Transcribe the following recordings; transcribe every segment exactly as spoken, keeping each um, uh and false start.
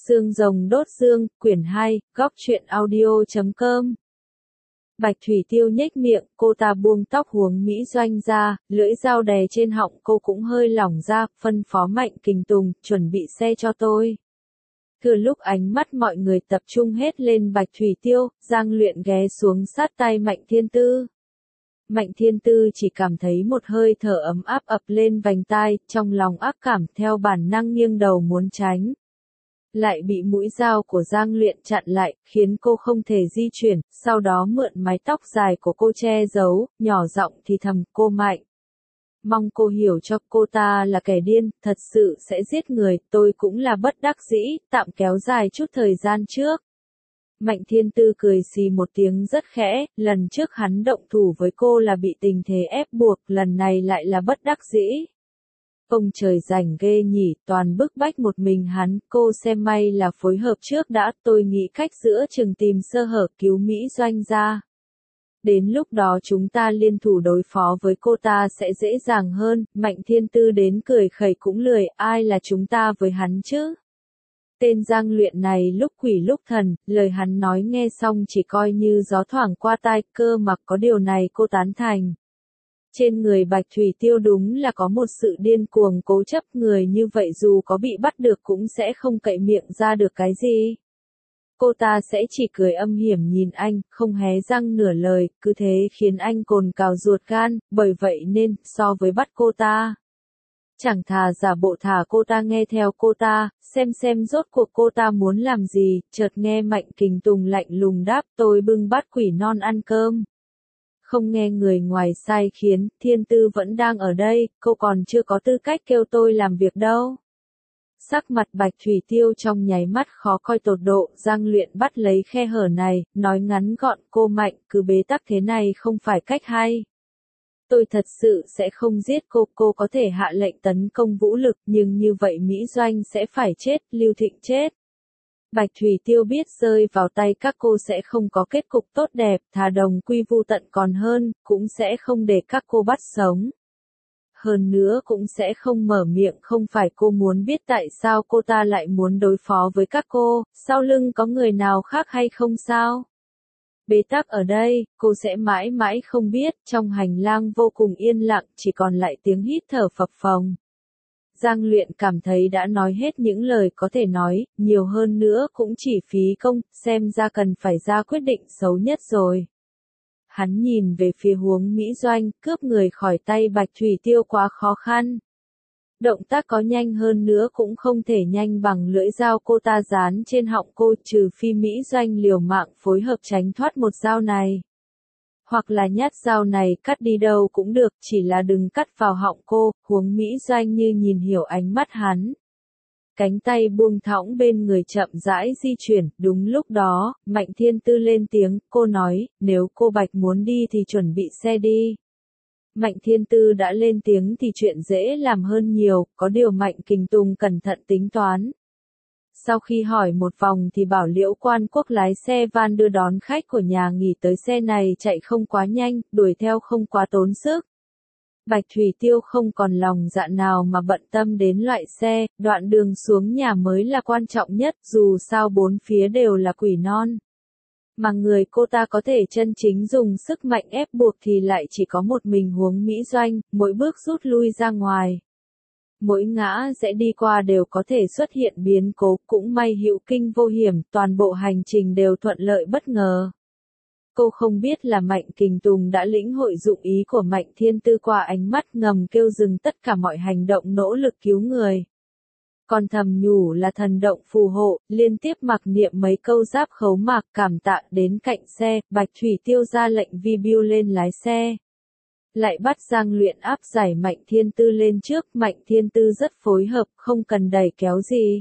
Xương rồng đốt xương, quyển hai, góc truyện audio chấm com. Bạch Thủy Tiêu nhếch miệng, cô ta buông tóc Huống Mỹ Doanh ra, lưỡi dao đè trên họng cô cũng hơi lỏng ra, phân phó Mạnh Kình Tùng, chuẩn bị xe cho tôi. Thừa lúc ánh mắt mọi người tập trung hết lên Bạch Thủy Tiêu, Giang Luyện ghé xuống sát tai Mạnh Thiên Tư. Mạnh Thiên Tư chỉ cảm thấy một hơi thở ấm áp ập lên vành tai, trong lòng ác cảm theo bản năng nghiêng đầu muốn tránh. Lại bị mũi dao của Giang Luyện chặn lại, khiến cô không thể di chuyển, sau đó mượn mái tóc dài của cô che giấu, nhỏ giọng thì thầm, cô Mạnh. Mong cô hiểu cho, cô ta là kẻ điên, thật sự sẽ giết người, tôi cũng là bất đắc dĩ, tạm kéo dài chút thời gian trước. Mạnh Thiên Tư cười xì một tiếng rất khẽ, lần trước hắn động thủ với cô là bị tình thế ép buộc, lần này lại là bất đắc dĩ. Ông trời rảnh ghê nhỉ, toàn bức bách một mình hắn, cô xem may là phối hợp trước đã, tôi nghĩ cách giữa chừng tìm sơ hở cứu Mỹ Doanh ra. Đến lúc đó chúng ta liên thủ đối phó với cô ta sẽ dễ dàng hơn, Mạnh Thiên Tư đến cười khẩy cũng lười, ai là chúng ta với hắn chứ? Tên Giang Luyện này lúc quỷ lúc thần, lời hắn nói nghe xong chỉ coi như gió thoảng qua tai, cơ mặc có điều này cô tán thành. Trên người Bạch Thủy Tiêu đúng là có một sự điên cuồng cố chấp, người như vậy dù có bị bắt được cũng sẽ không cậy miệng ra được cái gì. Cô ta sẽ chỉ cười âm hiểm nhìn anh, không hé răng nửa lời, cứ thế khiến anh cồn cào ruột gan, bởi vậy nên, so với bắt cô ta, chẳng thà giả bộ thả cô ta nghe theo cô ta, xem xem rốt cuộc cô ta muốn làm gì, chợt nghe Mạnh Kình Tùng lạnh lùng đáp, tôi bưng bát quỷ non ăn cơm. Không nghe người ngoài sai khiến, Thiên Tư vẫn đang ở đây, cô còn chưa có tư cách kêu tôi làm việc đâu. Sắc mặt Bạch Thủy Tiêu trong nháy mắt khó coi tột độ, Giang Luyện bắt lấy khe hở này, nói ngắn gọn, cô Mạnh, cứ bế tắc thế này không phải cách hay. Tôi thật sự sẽ không giết cô, cô có thể hạ lệnh tấn công vũ lực, nhưng như vậy Mỹ Doanh sẽ phải chết, Lưu Thịnh chết. Bạch Thủy Tiêu biết rơi vào tay các cô sẽ không có kết cục tốt đẹp, thà đồng quy vu tận còn hơn, cũng sẽ không để các cô bắt sống. Hơn nữa cũng sẽ không mở miệng, không phải cô muốn biết tại sao cô ta lại muốn đối phó với các cô, sau lưng có người nào khác hay không sao? Bế tắc ở đây, cô sẽ mãi mãi không biết, trong hành lang vô cùng yên lặng, chỉ còn lại tiếng hít thở phập phồng. Giang Luyện cảm thấy đã nói hết những lời có thể nói, nhiều hơn nữa cũng chỉ phí công, xem ra cần phải ra quyết định xấu nhất rồi. Hắn nhìn về phía Huống Mỹ Doanh, cướp người khỏi tay Bạch Thủy Tiêu quá khó khăn. Động tác có nhanh hơn nữa cũng không thể nhanh bằng lưỡi dao cô ta dán trên họng cô, trừ phi Mỹ Doanh liều mạng phối hợp tránh thoát một dao này. Hoặc là nhát dao này cắt đi đâu cũng được, chỉ là đừng cắt vào họng cô, Huống Mỹ Doanh như nhìn hiểu ánh mắt hắn. Cánh tay buông thõng bên người chậm rãi di chuyển, đúng lúc đó, Mạnh Thiên Tư lên tiếng, cô nói, nếu cô Bạch muốn đi thì chuẩn bị xe đi. Mạnh Thiên Tư đã lên tiếng thì chuyện dễ làm hơn nhiều, có điều Mạnh Kình Tùng cẩn thận tính toán. Sau khi hỏi một vòng thì bảo Liễu Quan Quốc lái xe van đưa đón khách của nhà nghỉ tới, xe này chạy không quá nhanh, đuổi theo không quá tốn sức. Bạch Thủy Tiêu không còn lòng dạ nào mà bận tâm đến loại xe, đoạn đường xuống nhà mới là quan trọng nhất, dù sao bốn phía đều là quỷ non. Mà người cô ta có thể chân chính dùng sức mạnh ép buộc thì lại chỉ có một mình Huống Mỹ Doanh, mỗi bước rút lui ra ngoài. Mỗi ngã sẽ đi qua đều có thể xuất hiện biến cố, cũng may hữu kinh vô hiểm, toàn bộ hành trình đều thuận lợi bất ngờ. Cô không biết là Mạnh Kình Tùng đã lĩnh hội dụng ý của Mạnh Thiên Tư qua ánh mắt ngầm kêu dừng tất cả mọi hành động nỗ lực cứu người. Còn thầm nhủ là thần động phù hộ, liên tiếp mặc niệm mấy câu giáp khấu mạc cảm tạ. Đến cạnh xe, Bạch Thủy Tiêu ra lệnh Vi Biu lên lái xe. Lại bắt Giang Luyện áp giải Mạnh Thiên Tư lên trước, Mạnh Thiên Tư rất phối hợp, không cần đẩy kéo gì.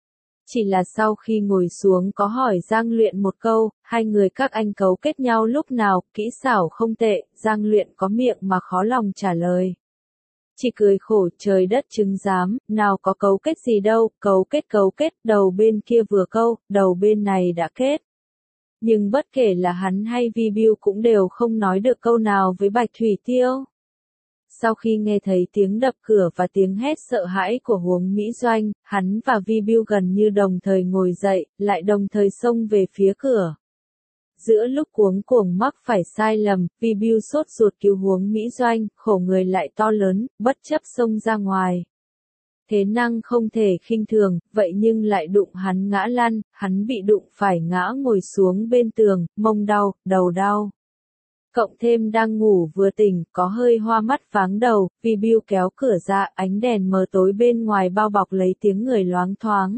Chỉ là sau khi ngồi xuống có hỏi Giang Luyện một câu, hai người các anh cấu kết nhau lúc nào, kỹ xảo không tệ, Giang Luyện có miệng mà khó lòng trả lời. Chỉ cười khổ, trời đất chứng giám, nào có cấu kết gì đâu, cấu kết cấu kết, đầu bên kia vừa câu, đầu bên này đã kết. Nhưng bất kể là hắn hay Vi Biu cũng đều không nói được câu nào với Bạch Thủy Tiêu. Sau khi nghe thấy tiếng đập cửa và tiếng hét sợ hãi của Huống Mỹ Doanh, hắn và Vi Bưu gần như đồng thời ngồi dậy, lại đồng thời xông về phía cửa. Giữa lúc cuống cuồng mắc phải sai lầm, Vi Bưu sốt ruột cứu Huống Mỹ Doanh, khổ người lại to lớn, bất chấp xông ra ngoài. Thế năng không thể khinh thường, vậy nhưng lại đụng hắn ngã lăn, hắn bị đụng phải ngã ngồi xuống bên tường, mông đau, đầu đau. Cộng thêm đang ngủ vừa tỉnh, có hơi hoa mắt váng đầu, Vi Bưu kéo cửa ra, ánh đèn mờ tối bên ngoài bao bọc lấy tiếng người loáng thoáng.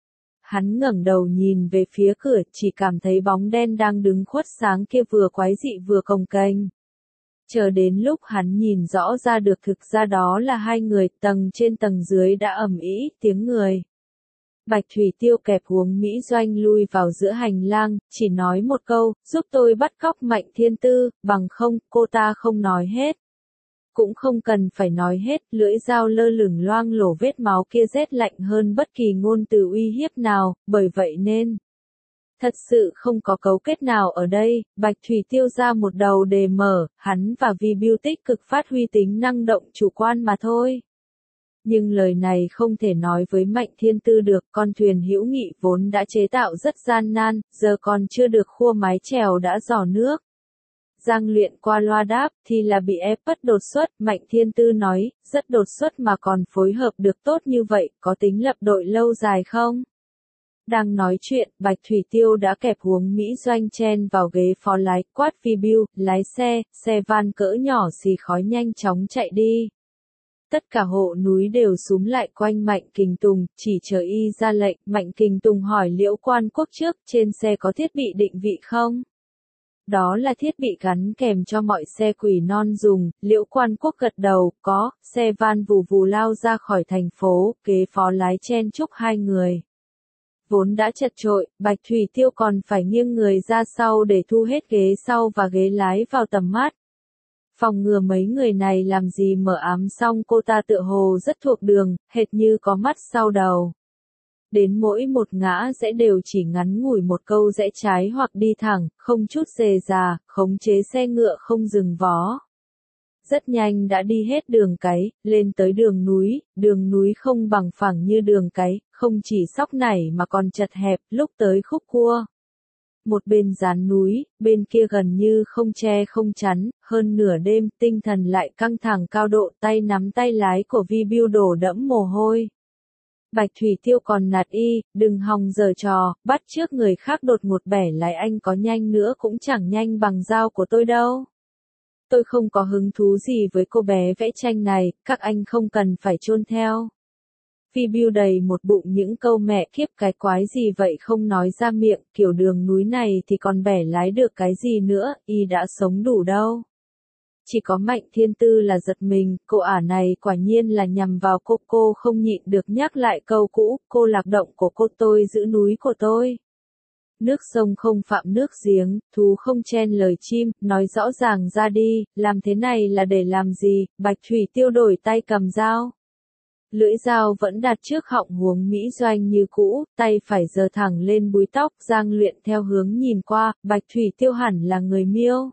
Hắn ngẩng đầu nhìn về phía cửa, chỉ cảm thấy bóng đen đang đứng khuất sáng kia vừa quái dị vừa cồng kềnh. Chờ đến lúc hắn nhìn rõ ra được thực ra đó là hai người, tầng trên tầng dưới đã ầm ĩ tiếng người. Bạch Thủy Tiêu kẹp Huống Mỹ Doanh lui vào giữa hành lang, chỉ nói một câu, giúp tôi bắt cóc Mạnh Thiên Tư, bằng không, cô ta không nói hết. Cũng không cần phải nói hết, lưỡi dao lơ lửng loang lổ vết máu kia rét lạnh hơn bất kỳ ngôn từ uy hiếp nào, bởi vậy nên thật sự không có cấu kết nào ở đây. Bạch Thủy Tiêu ra một đầu đề mở, hắn và Vi Bưu tích cực phát huy tính năng động chủ quan mà thôi. Nhưng lời này không thể nói với Mạnh Thiên Tư được, con thuyền hữu nghị vốn đã chế tạo rất gian nan, giờ còn chưa được khua mái chèo đã rò nước. Giang Luyện qua loa đáp, thì là bị ép bất đột xuất, Mạnh Thiên Tư nói, rất đột xuất mà còn phối hợp được tốt như vậy, có tính lập đội lâu dài không? Đang nói chuyện, Bạch Thủy Tiêu đã kẹp Huống Mỹ Doanh chen vào ghế phó lái, quát Vi Bưu, lái xe, xe van cỡ nhỏ xì khói nhanh chóng chạy đi. Tất cả hộ núi đều súm lại quanh Mạnh Kình Tùng, chỉ chờ y ra lệnh. Mạnh Kình Tùng hỏi Liễu Quan Quốc trước, trên xe có thiết bị định vị không? Đó là thiết bị gắn kèm cho mọi xe quỷ non dùng. Liễu Quan Quốc gật đầu, có, xe van vù vù lao ra khỏi thành phố, ghế phó lái chen chúc hai người. Vốn đã chật chội, Bạch Thủy Tiêu còn phải nghiêng người ra sau để thu hết ghế sau và ghế lái vào tầm mắt. Phòng ngừa mấy người này làm gì mờ ám xong cô ta tựa hồ rất thuộc đường, hệt như có mắt sau đầu. Đến mỗi một ngã rẽ đều chỉ ngắn ngủi một câu rẽ trái hoặc đi thẳng, không chút rề rà, khống chế xe ngựa không dừng vó. Rất nhanh đã đi hết đường cái, lên tới đường núi, đường núi không bằng phẳng như đường cái, không chỉ sóc nảy mà còn chật hẹp, lúc tới khúc cua. Một bên dán núi, bên kia gần như không che không chắn, hơn nửa đêm, tinh thần lại căng thẳng cao độ, tay nắm tay lái của Vi Bưu đổ đẫm mồ hôi. Bạch Thủy Tiêu còn nạt y, đừng hòng giở trò, bắt trước người khác đột ngột bẻ lái anh có nhanh nữa cũng chẳng nhanh bằng dao của tôi đâu. Tôi không có hứng thú gì với cô bé vẽ tranh này, các anh không cần phải chôn theo. Vi Bưu đầy một bụng những câu mẹ kiếp cái quái gì vậy không nói ra miệng, kiểu đường núi này thì còn bẻ lái được cái gì nữa, y đã sống đủ đâu. Chỉ có Mạnh Thiên Tư là giật mình, cô ả này quả nhiên là nhằm vào cô, cô không nhịn được nhắc lại câu cũ, cô lạc động của cô tôi giữ núi của tôi. Nước sông không phạm nước giếng, thú không chen lời chim, nói rõ ràng ra đi, làm thế này là để làm gì? Bạch Thủy Tiêu đổi tay cầm dao. Lưỡi dao vẫn đặt trước họng Huống Mỹ Doanh như cũ, tay phải giơ thẳng lên búi tóc, Giang Luyện theo hướng nhìn qua, Bạch Thủy Tiêu hẳn là người Miêu.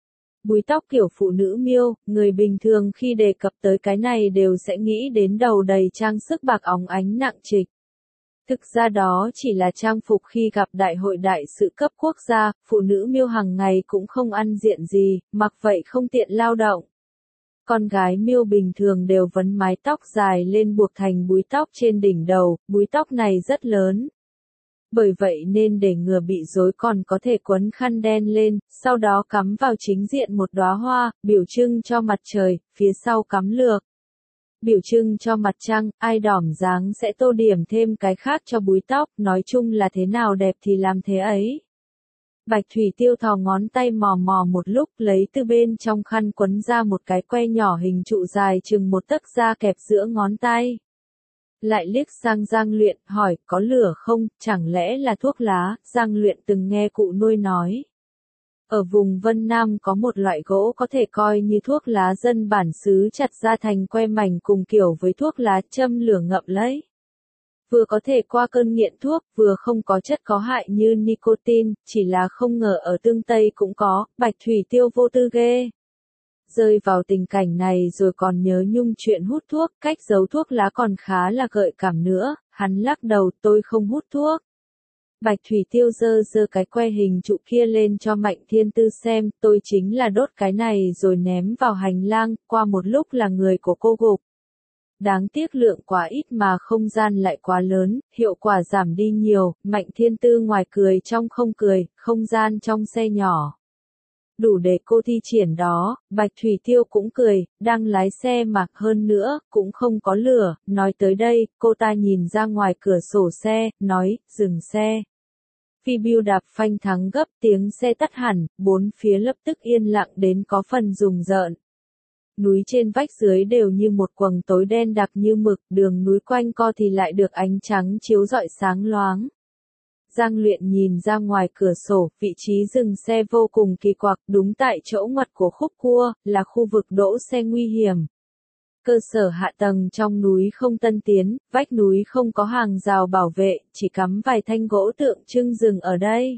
Búi tóc kiểu phụ nữ Miêu, người bình thường khi đề cập tới cái này đều sẽ nghĩ đến đầu đầy trang sức bạc óng ánh nặng trịch. Thực ra đó chỉ là trang phục khi gặp đại hội đại sự cấp quốc gia, phụ nữ Miêu hàng ngày cũng không ăn diện gì, mặc vậy không tiện lao động. Con gái Miêu bình thường đều vấn mái tóc dài lên buộc thành búi tóc trên đỉnh đầu, búi tóc này rất lớn. Bởi vậy nên để ngừa bị rối còn có thể quấn khăn đen lên, sau đó cắm vào chính diện một đóa hoa, biểu trưng cho mặt trời, phía sau cắm lược. Biểu trưng cho mặt trăng, ai đỏm dáng sẽ tô điểm thêm cái khác cho búi tóc, nói chung là thế nào đẹp thì làm thế ấy. Bạch Thủy Tiêu thò ngón tay mò mò một lúc, lấy từ bên trong khăn quấn ra một cái que nhỏ hình trụ dài chừng một tấc ra kẹp giữa ngón tay. Lại liếc sang Giang Luyện, hỏi, có lửa không, chẳng lẽ là thuốc lá? Giang Luyện từng nghe cụ nuôi nói. Ở vùng Vân Nam có một loại gỗ có thể coi như thuốc lá dân bản xứ chặt ra thành que mảnh cùng kiểu với thuốc lá châm lửa ngậm lấy. Vừa có thể qua cơn nghiện thuốc, vừa không có chất có hại như nicotine, chỉ là không ngờ ở tương Tây cũng có, Bạch Thủy Tiêu vô tư ghê. rơi vào tình cảnh này rồi còn nhớ nhung chuyện hút thuốc, cách giấu thuốc lá còn khá là gợi cảm nữa, hắn lắc đầu, tôi không hút thuốc. Bạch Thủy Tiêu giơ giơ cái que hình trụ kia lên cho Mạnh Thiên Tư xem, tôi chính là đốt cái này rồi ném vào hành lang, qua một lúc là người của cô gục. Đáng tiếc lượng quá ít mà không gian lại quá lớn, hiệu quả giảm đi nhiều, Mạnh Thiên Tư ngoài cười trong không cười, không gian trong xe nhỏ. Đủ để cô thi triển đó, Bạch Thủy Tiêu cũng cười, đang lái xe mà, hơn nữa, cũng không có lửa, nói tới đây, cô ta nhìn ra ngoài cửa sổ xe, nói, dừng xe. Phi Bưu đạp phanh thắng gấp, tiếng xe tắt hẳn, bốn phía lập tức yên lặng đến có phần rùng rợn. Núi trên vách dưới đều như một quầng tối đen đặc như mực, đường núi quanh co thì lại được ánh trắng chiếu rọi sáng loáng. Giang Luyện nhìn ra ngoài cửa sổ, vị trí dừng xe vô cùng kỳ quặc, đúng tại chỗ ngoặt của khúc cua, là khu vực đỗ xe nguy hiểm. Cơ sở hạ tầng trong núi không tân tiến, vách núi không có hàng rào bảo vệ, chỉ cắm vài thanh gỗ tượng trưng dừng ở đây.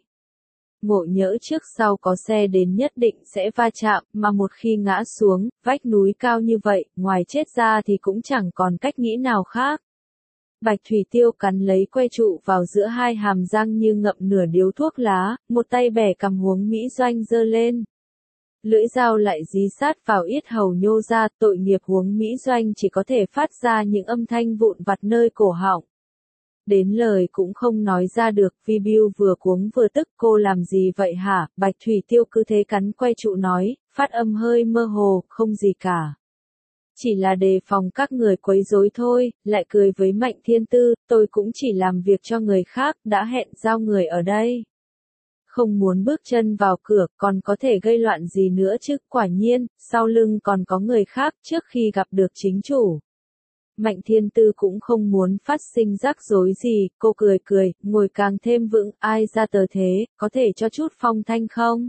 Ngộ nhỡ trước sau có xe đến nhất định sẽ va chạm, mà một khi ngã xuống, vách núi cao như vậy, ngoài chết ra thì cũng chẳng còn cách nghĩ nào khác. Bạch Thủy Tiêu cắn lấy que trụ vào giữa hai hàm răng như ngậm nửa điếu thuốc lá, một tay bẻ cằm Huống Mỹ Doanh giơ lên. Lưỡi dao lại dí sát vào yết hầu nhô ra, tội nghiệp Huống Mỹ Doanh chỉ có thể phát ra những âm thanh vụn vặt nơi cổ họng. Đến lời cũng không nói ra được, Phi Bưu vừa cuống vừa tức, cô làm gì vậy hả? Bạch Thủy Tiêu cứ thế cắn que trụ nói, phát âm hơi mơ hồ, không gì cả. Chỉ là đề phòng các người quấy rối thôi, lại cười với Mạnh Thiên Tư, tôi cũng chỉ làm việc cho người khác, đã hẹn giao người ở đây. Không muốn bước chân vào cửa, còn có thể gây loạn gì nữa chứ, quả nhiên, sau lưng còn có người khác trước khi gặp được chính chủ. Mạnh Thiên Tư cũng không muốn phát sinh rắc rối gì, cô cười cười, ngồi càng thêm vững, ai ra tờ thế, có thể cho chút phong thanh không?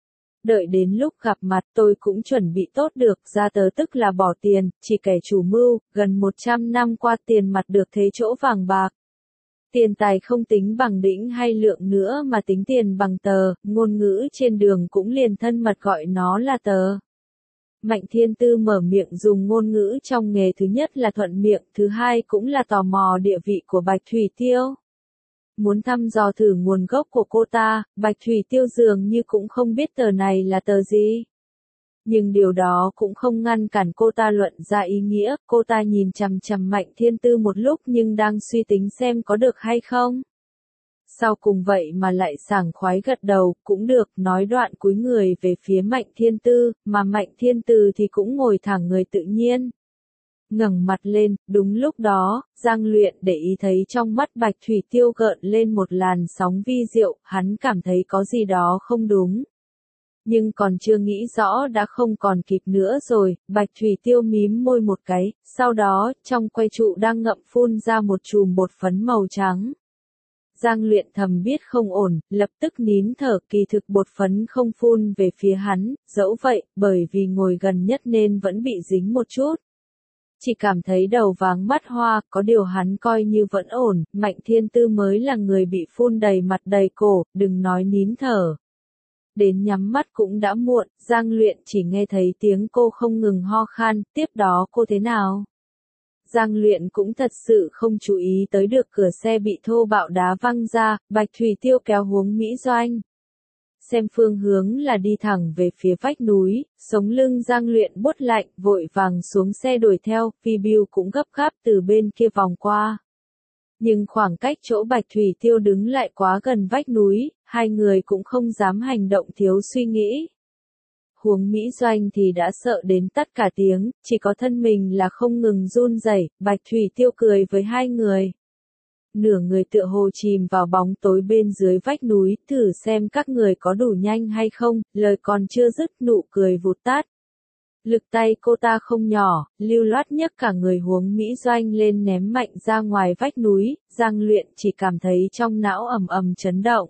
Đợi đến lúc gặp mặt tôi cũng chuẩn bị tốt được, ra tờ tức là bỏ tiền, chỉ kẻ chủ mưu, gần một trăm năm qua tiền mặt được thế chỗ vàng bạc. Tiền tài không tính bằng đỉnh hay lượng nữa mà tính tiền bằng tờ, ngôn ngữ trên đường cũng liền thân mật gọi nó là tờ. Mạnh Thiên Tư mở miệng dùng ngôn ngữ trong nghề, thứ nhất là thuận miệng, thứ hai cũng là tò mò địa vị của Bạch Thủy Tiêu. Muốn thăm dò thử nguồn gốc của cô ta, Bạch Thủy Tiêu dường như cũng không biết tờ này là tờ gì. Nhưng điều đó cũng không ngăn cản cô ta luận ra ý nghĩa, cô ta nhìn chằm chằm Mạnh Thiên Tư một lúc nhưng đang suy tính xem có được hay không. Sau cùng vậy mà lại sảng khoái gật đầu, cũng được, nói đoạn cúi người về phía Mạnh Thiên Tư, mà Mạnh Thiên Tư thì cũng ngồi thẳng người tự nhiên. Ngẩng mặt lên, đúng lúc đó, Giang Luyện để ý thấy trong mắt Bạch Thủy Tiêu gợn lên một làn sóng vi diệu, hắn cảm thấy có gì đó không đúng. Nhưng còn chưa nghĩ rõ đã không còn kịp nữa rồi, Bạch Thủy Tiêu mím môi một cái, sau đó, trong que trụ đang ngậm phun ra một chùm bột phấn màu trắng. Giang Luyện thầm biết không ổn, lập tức nín thở, kỳ thực bột phấn không phun về phía hắn, dẫu vậy, bởi vì ngồi gần nhất nên vẫn bị dính một chút. Chỉ cảm thấy đầu váng mắt hoa, có điều hắn coi như vẫn ổn, Mạnh Thiên Tư mới là người bị phun đầy mặt đầy cổ, đừng nói nín thở. Đến nhắm mắt cũng đã muộn, Giang Luyện chỉ nghe thấy tiếng cô không ngừng ho khan, tiếp đó cô thế nào? Giang Luyện cũng thật sự không chú ý tới được cửa xe bị thô bạo đá văng ra, Bạch Thủy Tiêu kéo Huống Mỹ Doanh. Xem phương hướng là đi thẳng về phía vách núi, sống lưng Giang Luyện buốt lạnh, vội vàng xuống xe đuổi theo, Phi Bưu cũng gấp gáp từ bên kia vòng qua. Nhưng khoảng cách chỗ Bạch Thủy Tiêu đứng lại quá gần vách núi, hai người cũng không dám hành động thiếu suy nghĩ. Huống Mỹ Doanh thì đã sợ đến tắt cả tiếng, chỉ có thân mình là không ngừng run rẩy. Bạch Thủy Tiêu cười với hai người. Nửa người tựa hồ chìm vào bóng tối bên dưới vách núi, thử xem các người có đủ nhanh hay không, lời còn chưa dứt nụ cười vụt tắt. Lực tay cô ta không nhỏ, lưu loát nhấc cả người Huống Mỹ Doanh lên ném mạnh ra ngoài vách núi, Giang Luyện chỉ cảm thấy trong não ầm ầm chấn động.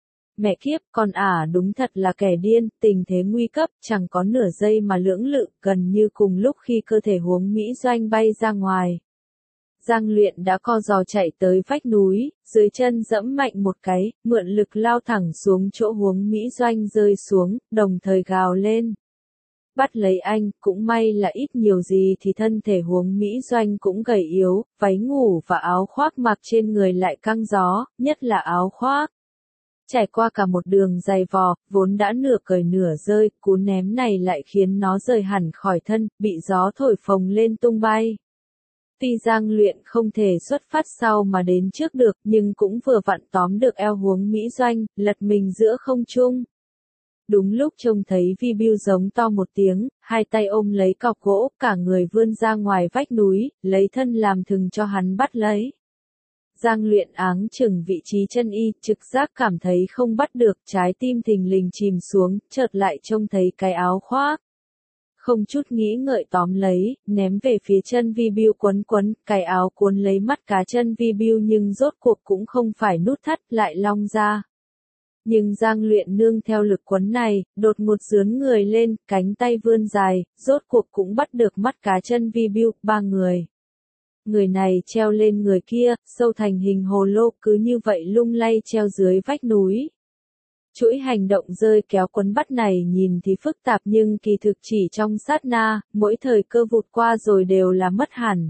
Mẹ kiếp, con ả đúng thật là kẻ điên, tình thế nguy cấp, chẳng có nửa giây mà lưỡng lự, gần như cùng lúc khi cơ thể Huống Mỹ Doanh bay ra ngoài. Giang Luyện đã co giò chạy tới vách núi, dưới chân dẫm mạnh một cái, mượn lực lao thẳng xuống chỗ Huống Mỹ Doanh rơi xuống, đồng thời gào lên. bắt lấy anh, cũng may là ít nhiều gì thì thân thể Huống Mỹ Doanh cũng gầy yếu, váy ngủ và áo khoác mặc trên người lại căng gió, nhất là áo khoác. Trải qua cả một đường dày vò, vốn đã nửa cởi nửa rơi, cú ném này lại khiến nó rời hẳn khỏi thân, bị gió thổi phồng lên tung bay. Tuy Giang Luyện không thể xuất phát sau mà đến trước được, nhưng cũng vừa vặn tóm được eo Huống Mỹ Doanh, lật mình giữa không trung. Đúng lúc trông thấy Vi Bưu giống to một tiếng, hai tay ôm lấy cọc gỗ, cả người vươn ra ngoài vách núi, lấy thân làm thừng cho hắn bắt lấy. Giang Luyện áng chừng vị trí chân y, trực giác cảm thấy không bắt được, trái tim thình lình chìm xuống, chợt lại trông thấy cái áo khoác. Không chút nghĩ ngợi tóm lấy, ném về phía chân Vi Bưu quấn quấn, cái áo cuốn lấy mắt cá chân Vi Bưu nhưng rốt cuộc cũng không phải nút thắt, lại long ra. Nhưng Giang Luyện nương theo lực quấn này, đột ngột dướn người lên, cánh tay vươn dài, rốt cuộc cũng bắt được mắt cá chân Vi Bưu, ba người. Người này treo lên người kia, sâu thành hình hồ lô, cứ như vậy lung lay treo dưới vách núi. Chuỗi hành động rơi kéo quấn bắt này nhìn thì phức tạp nhưng kỳ thực chỉ trong sát na, mỗi thời cơ vụt qua rồi đều là mất hẳn.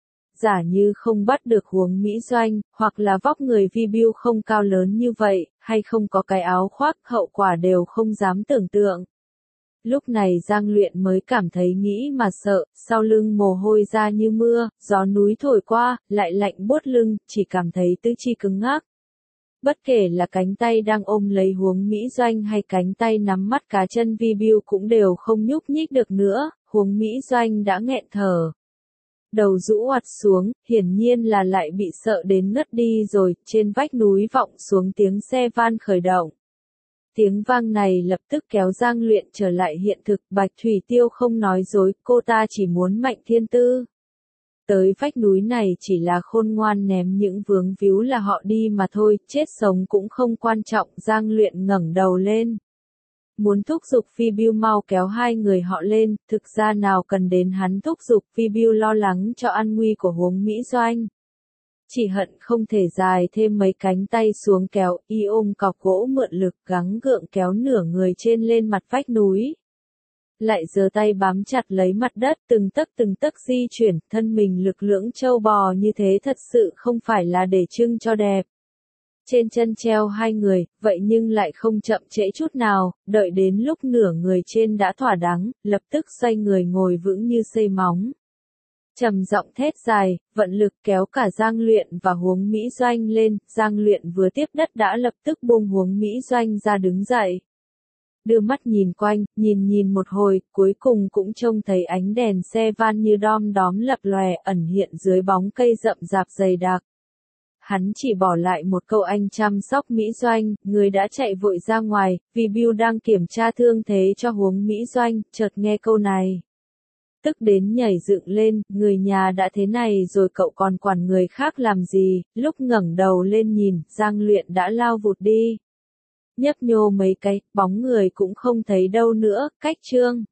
Giả như không bắt được Huống Mỹ Doanh, hoặc là vóc người Vi Bưu không cao lớn như vậy, hay không có cái áo khoác, hậu quả đều không dám tưởng tượng. Lúc này Giang Luyện mới cảm thấy nghĩ mà sợ, sau lưng mồ hôi ra như mưa, gió núi thổi qua, lại lạnh buốt lưng, chỉ cảm thấy tứ chi cứng ngắc. Bất kể là cánh tay đang ôm lấy Huống Mỹ Doanh hay cánh tay nắm mắt cá chân Vi Bưu cũng đều không nhúc nhích được nữa, Huống Mỹ Doanh đã nghẹn thở. Đầu rũ oặt xuống, hiển nhiên là lại bị sợ đến ngất đi rồi, trên vách núi vọng xuống tiếng xe van khởi động. Tiếng vang này lập tức kéo Giang Luyện trở lại hiện thực, Bạch Thủy Tiêu không nói dối, cô ta chỉ muốn Mạnh Thiên Tư. Tới vách núi này chỉ là khôn ngoan ném những vướng víu là họ đi mà thôi, chết sống cũng không quan trọng, Giang Luyện ngẩng đầu lên. Muốn thúc giục Phi Bưu mau kéo hai người họ lên, thực ra nào cần đến hắn thúc giục, Phi Bưu lo lắng cho an nguy của Huống Mỹ Doanh. Chỉ hận không thể dài thêm mấy cánh tay xuống kéo, y ôm cọc gỗ mượn lực gắng gượng kéo nửa người trên lên mặt vách núi. Lại giơ tay bám chặt lấy mặt đất từng tấc từng tấc di chuyển, thân mình lực lưỡng trâu bò như thế thật sự không phải là để trưng cho đẹp. Trên chân treo hai người, vậy nhưng lại không chậm trễ chút nào, đợi đến lúc nửa người trên đã thỏa đáng, lập tức xoay người ngồi vững như xây móng. Trầm giọng thét dài, vận lực kéo cả Giang Luyện và Huống Mỹ Doanh lên, Giang Luyện vừa tiếp đất đã lập tức buông Huống Mỹ Doanh ra đứng dậy. Đưa mắt nhìn quanh, nhìn nhìn một hồi, cuối cùng cũng trông thấy ánh đèn xe van như đom đóm lập lòe ẩn hiện dưới bóng cây rậm rạp dày đặc. Hắn chỉ bỏ lại một câu anh chăm sóc Mỹ Doanh, người đã chạy vội ra ngoài, vì Bưu đang kiểm tra thương thế cho Huống Mỹ Doanh, chợt nghe câu này. Tức đến nhảy dựng lên, người nhà đã thế này rồi cậu còn quản người khác làm gì, lúc ngẩng đầu lên nhìn, Giang Luyện đã lao vụt đi. Nhấp nhô mấy cái, bóng người cũng không thấy đâu nữa, cách chương.